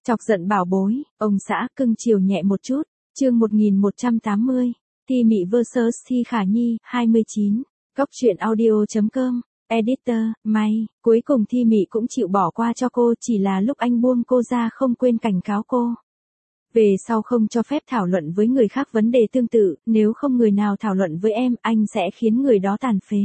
Chọc giận bảo bối, ông xã cưng chiều nhẹ một chút, chương 1180, Thi Mị vs Thi Khả Nhi, 29, Cóc truyện audio.com, editor, may, cuối cùng Thi Mị cũng chịu bỏ qua cho cô, chỉ là lúc anh buông cô ra không quên cảnh cáo cô. Về sau không cho phép thảo luận với người khác vấn đề tương tự, nếu không người nào thảo luận với em, anh sẽ khiến người đó tàn phế.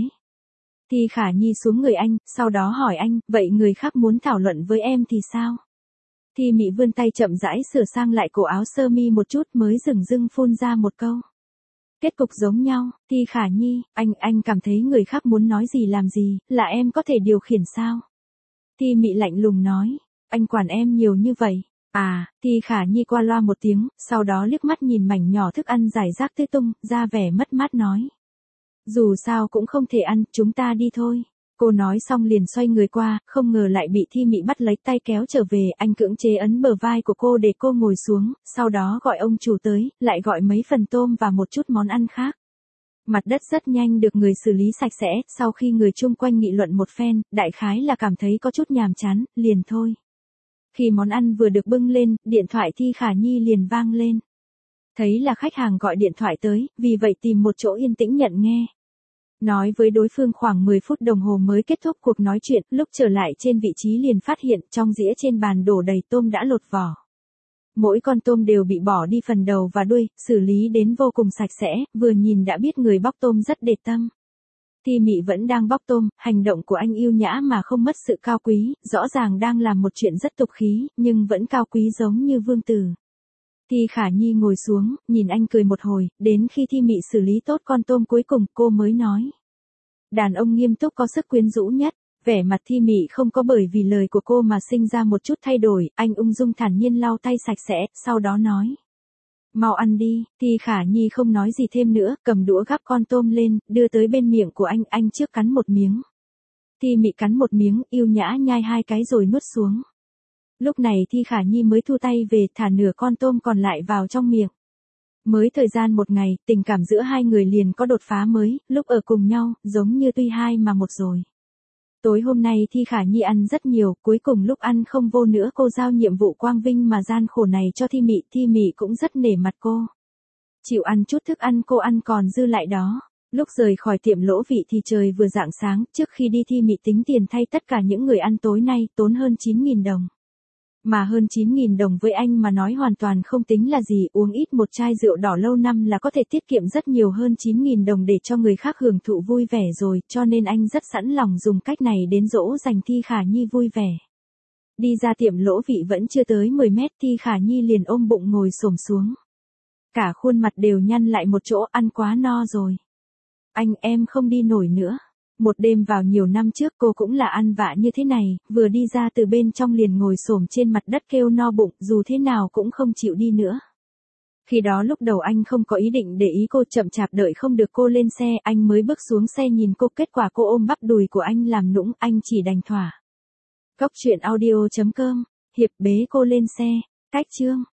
Thi Khả Nhi xuống người anh, sau đó hỏi anh, vậy người khác muốn thảo luận với em thì sao? Thi Mị vươn tay chậm rãi sửa sang lại cổ áo sơ mi một chút mới dửng dưng phun ra một câu. Kết cục giống nhau, Thi Khả Nhi, anh cảm thấy người khác muốn nói gì làm gì, là em có thể điều khiển sao? Thi Mị lạnh lùng nói, anh quản em nhiều như vậy. À, Thi Khả Nhi qua loa một tiếng, sau đó liếc mắt nhìn mảnh nhỏ thức ăn rải rác tứ tung, ra vẻ mất mát nói. Dù sao cũng không thể ăn, chúng ta đi thôi. Cô nói xong liền xoay người qua, không ngờ lại bị Thi Mị bắt lấy tay kéo trở về, anh cưỡng chế ấn bờ vai của cô để cô ngồi xuống, sau đó gọi ông chủ tới, lại gọi mấy phần tôm và một chút món ăn khác. Mặt đất rất nhanh được người xử lý sạch sẽ, sau khi người chung quanh nghị luận một phen, đại khái là cảm thấy có chút nhàm chán, liền thôi. Khi món ăn vừa được bưng lên, điện thoại Thi Khả Nhi liền vang lên. Thấy là khách hàng gọi điện thoại tới, vì vậy tìm một chỗ yên tĩnh nhận nghe. Nói với đối phương khoảng 10 phút đồng hồ mới kết thúc cuộc nói chuyện, lúc trở lại trên vị trí liền phát hiện trong dĩa trên bàn đổ đầy tôm đã lột vỏ. Mỗi con tôm đều bị bỏ đi phần đầu và đuôi, xử lý đến vô cùng sạch sẽ, vừa nhìn đã biết người bóc tôm rất để tâm. Thi Mị vẫn đang bóc tôm, hành động của anh yêu nhã mà không mất sự cao quý, rõ ràng đang làm một chuyện rất tục khí, nhưng vẫn cao quý giống như vương tử. Thi Khả Nhi ngồi xuống, nhìn anh cười một hồi, đến khi Thi Mị xử lý tốt con tôm cuối cùng, cô mới nói. Đàn ông nghiêm túc có sức quyến rũ nhất, vẻ mặt Thi Mị không có bởi vì lời của cô mà sinh ra một chút thay đổi, anh ung dung thản nhiên lau tay sạch sẽ, sau đó nói. Mau ăn đi, Thi Khả Nhi không nói gì thêm nữa, cầm đũa gắp con tôm lên, đưa tới bên miệng của anh trước cắn một miếng. Thi Mị cắn một miếng, yêu nhã nhai hai cái rồi nuốt xuống. Lúc này Thi Khả Nhi mới thu tay về, thả nửa con tôm còn lại vào trong miệng. Mới thời gian một ngày, tình cảm giữa hai người liền có đột phá mới, lúc ở cùng nhau, giống như tuy hai mà một rồi. Tối hôm nay Thi Khả Nhi ăn rất nhiều, cuối cùng lúc ăn không vô nữa cô giao nhiệm vụ quang vinh mà gian khổ này cho Thi Mị cũng rất nể mặt cô. Chịu ăn chút thức ăn cô ăn còn dư lại đó. Lúc rời khỏi tiệm lỗ vị thì trời vừa rạng sáng, trước khi đi Thi Mị tính tiền thay tất cả những người ăn tối nay, tốn hơn 9.000 đồng. Mà hơn 9.000 đồng với anh mà nói hoàn toàn không tính là gì, uống ít một chai rượu đỏ lâu năm là có thể tiết kiệm rất nhiều hơn 9.000 đồng để cho người khác hưởng thụ vui vẻ rồi, cho nên anh rất sẵn lòng dùng cách này đến dỗ dành Thi Khả Nhi vui vẻ. Đi ra tiệm lỗ vị vẫn chưa tới 10 mét Thi Khả Nhi liền ôm bụng ngồi xổm xuống. Cả khuôn mặt đều nhăn lại một chỗ, ăn quá no rồi. Em không đi nổi nữa. Một đêm vào nhiều năm trước cô cũng là ăn vạ như thế này, vừa đi ra từ bên trong liền ngồi xổm trên mặt đất kêu no bụng, dù thế nào cũng không chịu đi nữa. Khi đó lúc đầu anh không có ý định để ý cô, chậm chạp đợi không được cô lên xe, anh mới bước xuống xe nhìn cô, kết quả cô ôm bắp đùi của anh làm nũng, anh chỉ đành thỏa. Cóc truyện audio.com, hiệp bế cô lên xe, cách chương.